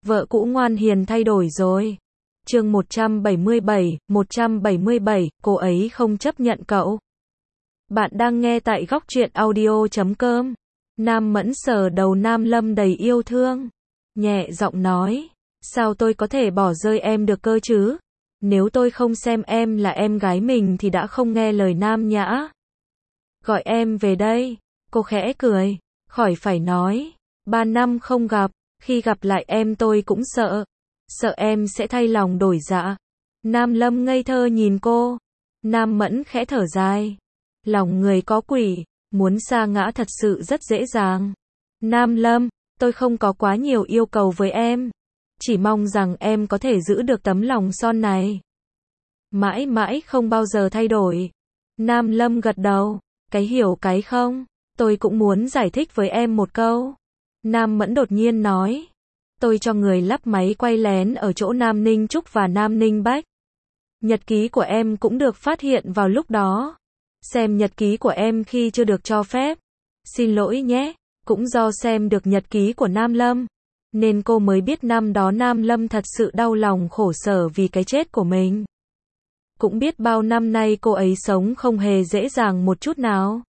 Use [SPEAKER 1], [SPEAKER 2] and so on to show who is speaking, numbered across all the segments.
[SPEAKER 1] Vợ cũ ngoan hiền thay đổi rồi. Chương 177, cô ấy không chấp nhận cậu. Bạn đang nghe tại góc truyện audio.com. Nam Mẫn sờ đầu Nam Lâm đầy yêu thương, nhẹ giọng nói, sao tôi có thể bỏ rơi em được cơ chứ? Nếu tôi không xem em là em gái mình thì đã không nghe lời Nam Nhã. Gọi em về đây. Cô khẽ cười, khỏi phải nói, 3 năm không gặp, khi gặp lại em tôi cũng sợ em sẽ thay lòng đổi dạ. Nam Lâm ngây thơ nhìn cô. Nam Mẫn khẽ thở dài, lòng người có quỷ, muốn sa ngã thật sự rất dễ dàng. Nam Lâm, tôi không có quá nhiều yêu cầu với em, chỉ mong rằng em có thể giữ được tấm lòng son này, mãi mãi không bao giờ thay đổi. Nam Lâm gật đầu, cái hiểu cái không, tôi cũng muốn giải thích với em một câu. Nam Mẫn đột nhiên nói, tôi cho người lắp máy quay lén ở chỗ Nam Ninh Trúc và Nam Ninh Bách. Nhật ký của em cũng được phát hiện vào lúc đó. Xem nhật ký của em khi chưa được cho phép. Xin lỗi nhé, cũng do xem được nhật ký của Nam Lâm, nên cô mới biết năm đó Nam Lâm thật sự đau lòng khổ sở vì cái chết của mình. Cũng biết bao năm nay cô ấy sống không hề dễ dàng một chút nào.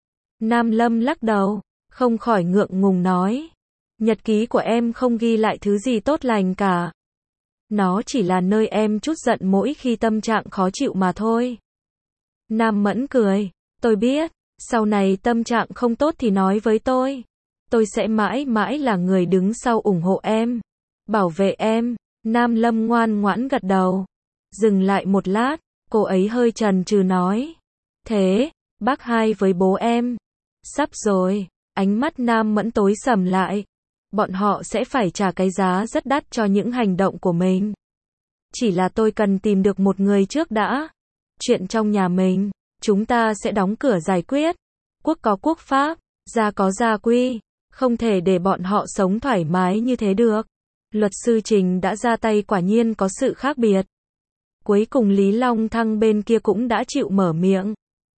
[SPEAKER 1] Nam Lâm lắc đầu, không khỏi ngượng ngùng nói, nhật ký của em không ghi lại thứ gì tốt lành cả. Nó chỉ là nơi em trút giận mỗi khi tâm trạng khó chịu mà thôi. Nam Mẫn cười, tôi biết, sau này tâm trạng không tốt thì nói với tôi. Tôi sẽ mãi mãi là người đứng sau ủng hộ em, bảo vệ em. Nam Lâm ngoan ngoãn gật đầu. Dừng lại một lát, cô ấy hơi chần chừ nói, thế, bác hai với bố em. Sắp rồi, ánh mắt Nam Mẫn tối sầm lại. Bọn họ sẽ phải trả cái giá rất đắt cho những hành động của mình. Chỉ là tôi cần tìm được một người trước đã. Chuyện trong nhà mình, chúng ta sẽ đóng cửa giải quyết. Quốc có quốc pháp, gia có gia quy. Không thể để bọn họ sống thoải mái như thế được. Luật sư Trình đã ra tay, quả nhiên có sự khác biệt. Cuối cùng Lý Long Thăng bên kia cũng đã chịu mở miệng.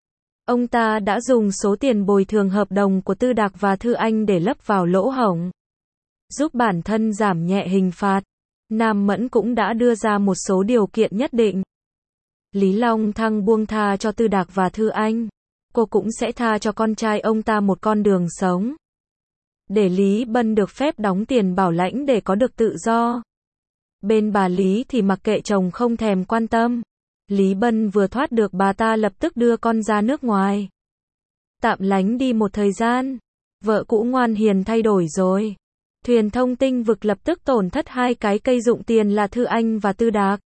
[SPEAKER 1] Ông ta đã dùng số tiền bồi thường hợp đồng của Tư Đạc và Thư Anh để lấp vào lỗ hổng, giúp bản thân giảm nhẹ hình phạt. Nam Mẫn cũng đã đưa ra một số điều kiện nhất định. Lý Long Thăng buông tha cho Tư Đạc và Thư Anh, cô cũng sẽ tha cho con trai ông ta một con đường sống. Để Lý Bân được phép đóng tiền bảo lãnh để có được tự do. Bên bà Lý thì mặc kệ chồng không thèm quan tâm. Lý Bân vừa thoát được bà ta lập tức đưa con ra nước ngoài, tạm lánh đi một thời gian. Vợ cũ ngoan hiền thay đổi rồi. Thuyền Thông Tinh Vực lập tức tổn thất 2 cái cây dụng tiền là Thư Anh và Tư Đạc.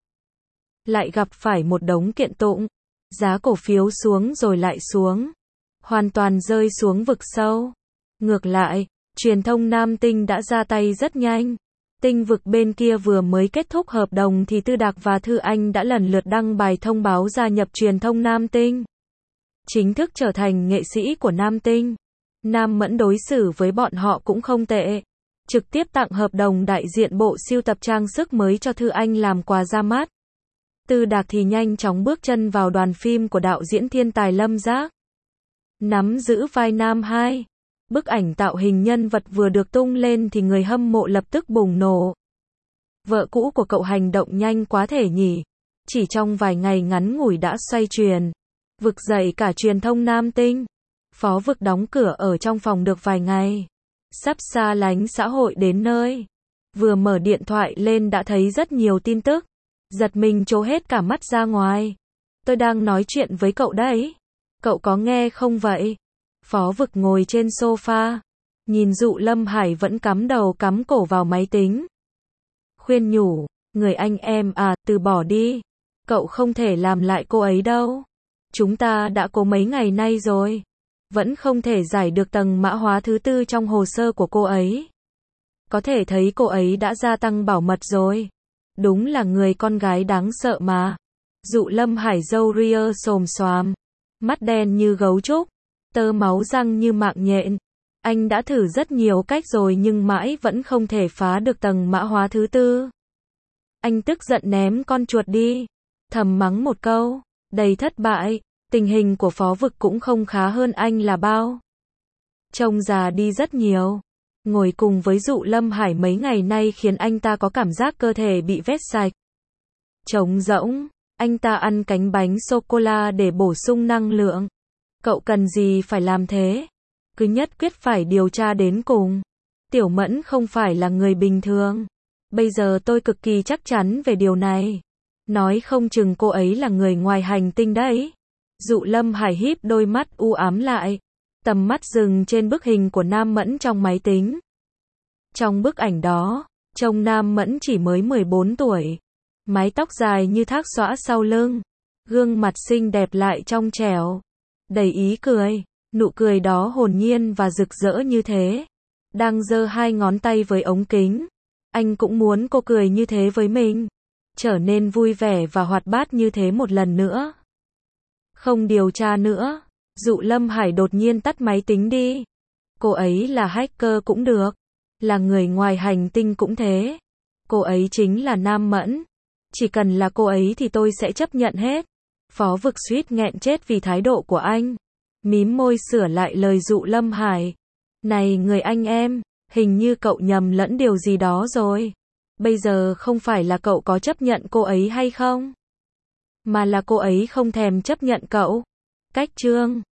[SPEAKER 1] Lại gặp phải một đống kiện tụng. Giá cổ phiếu xuống rồi lại xuống. Hoàn toàn rơi xuống vực sâu. Ngược lại, truyền thông Nam Tinh đã ra tay rất nhanh. Tinh Vực bên kia vừa mới kết thúc hợp đồng thì Tư Đạc và Thư Anh đã lần lượt đăng bài thông báo gia nhập truyền thông Nam Tinh, chính thức trở thành nghệ sĩ của Nam Tinh. Nam Mẫn đối xử với bọn họ cũng không tệ, trực tiếp tặng hợp đồng đại diện bộ sưu tập trang sức mới cho Thư Anh làm quà ra mắt. Tư Đạc thì nhanh chóng bước chân vào đoàn phim của đạo diễn thiên tài Lâm Giác, nắm giữ vai Nam Hai. Bức ảnh tạo hình nhân vật vừa được tung lên thì người hâm mộ lập tức bùng nổ. Vợ cũ của cậu hành động nhanh quá thể nhỉ. Chỉ trong vài ngày ngắn ngủi đã xoay truyền, vực dậy cả truyền thông Nam Tinh. Phó Vực đóng cửa ở trong phòng được vài ngày, sắp xa lánh xã hội đến nơi. Vừa mở điện thoại lên đã thấy rất nhiều tin tức, giật mình trố hết cả mắt ra ngoài. Tôi đang nói chuyện với cậu đấy, cậu có nghe không vậy? Phó Vực ngồi trên sofa, nhìn Dụ Lâm Hải vẫn cắm đầu cắm cổ vào máy tính. Khuyên nhủ, người anh em à, từ bỏ đi. Cậu không thể làm lại cô ấy đâu. Chúng ta đã cố mấy ngày nay rồi, vẫn không thể giải được tầng mã hóa thứ 4 trong hồ sơ của cô ấy. Có thể thấy cô ấy đã gia tăng bảo mật rồi. Đúng là người con gái đáng sợ mà. Dụ Lâm Hải râu ria xồm xoàm, mắt đen như gấu trúc, tơ máu răng như mạng nhện. Anh đã thử rất nhiều cách rồi nhưng mãi vẫn không thể phá được tầng mã hóa thứ 4. Anh tức giận ném con chuột đi, thầm mắng một câu, đầy thất bại. Tình hình của Phó Vực cũng không khá hơn anh là bao. Trông già đi rất nhiều. Ngồi cùng với Dụ Lâm Hải mấy ngày nay khiến anh ta có cảm giác cơ thể bị vét sạch. Trống rỗng, anh ta ăn cánh bánh sô-cô-la để bổ sung năng lượng. Cậu cần gì phải làm thế? Cứ nhất quyết phải điều tra đến cùng. Tiểu Mẫn không phải là người bình thường. Bây giờ tôi cực kỳ chắc chắn về điều này. Nói không chừng cô ấy là người ngoài hành tinh đấy. Dụ Lâm Hải híp đôi mắt u ám lại. Tầm mắt dừng trên bức hình của Nam Mẫn trong máy tính. Trong bức ảnh đó, trông Nam Mẫn chỉ mới 14 tuổi. Mái tóc dài như thác xõa sau lưng. Gương mặt xinh đẹp lại trong trẻo. Đầy ý cười. Nụ cười đó hồn nhiên và rực rỡ như thế. Đang giơ hai ngón tay với ống kính. Anh cũng muốn cô cười như thế với mình. Trở nên vui vẻ và hoạt bát như thế một lần nữa. Không điều tra nữa. Dụ Lâm Hải đột nhiên tắt máy tính đi. Cô ấy là hacker cũng được. Là người ngoài hành tinh cũng thế. Cô ấy chính là Nam Mẫn. Chỉ cần là cô ấy thì tôi sẽ chấp nhận hết. Phó Vực suýt nghẹn chết vì thái độ của anh. Mím môi sửa lại lời Dụ Lâm Hải. Này người anh em, hình như cậu nhầm lẫn điều gì đó rồi. Bây giờ không phải là cậu có chấp nhận cô ấy hay không? Mà là cô ấy không thèm chấp nhận cậu. Cách chương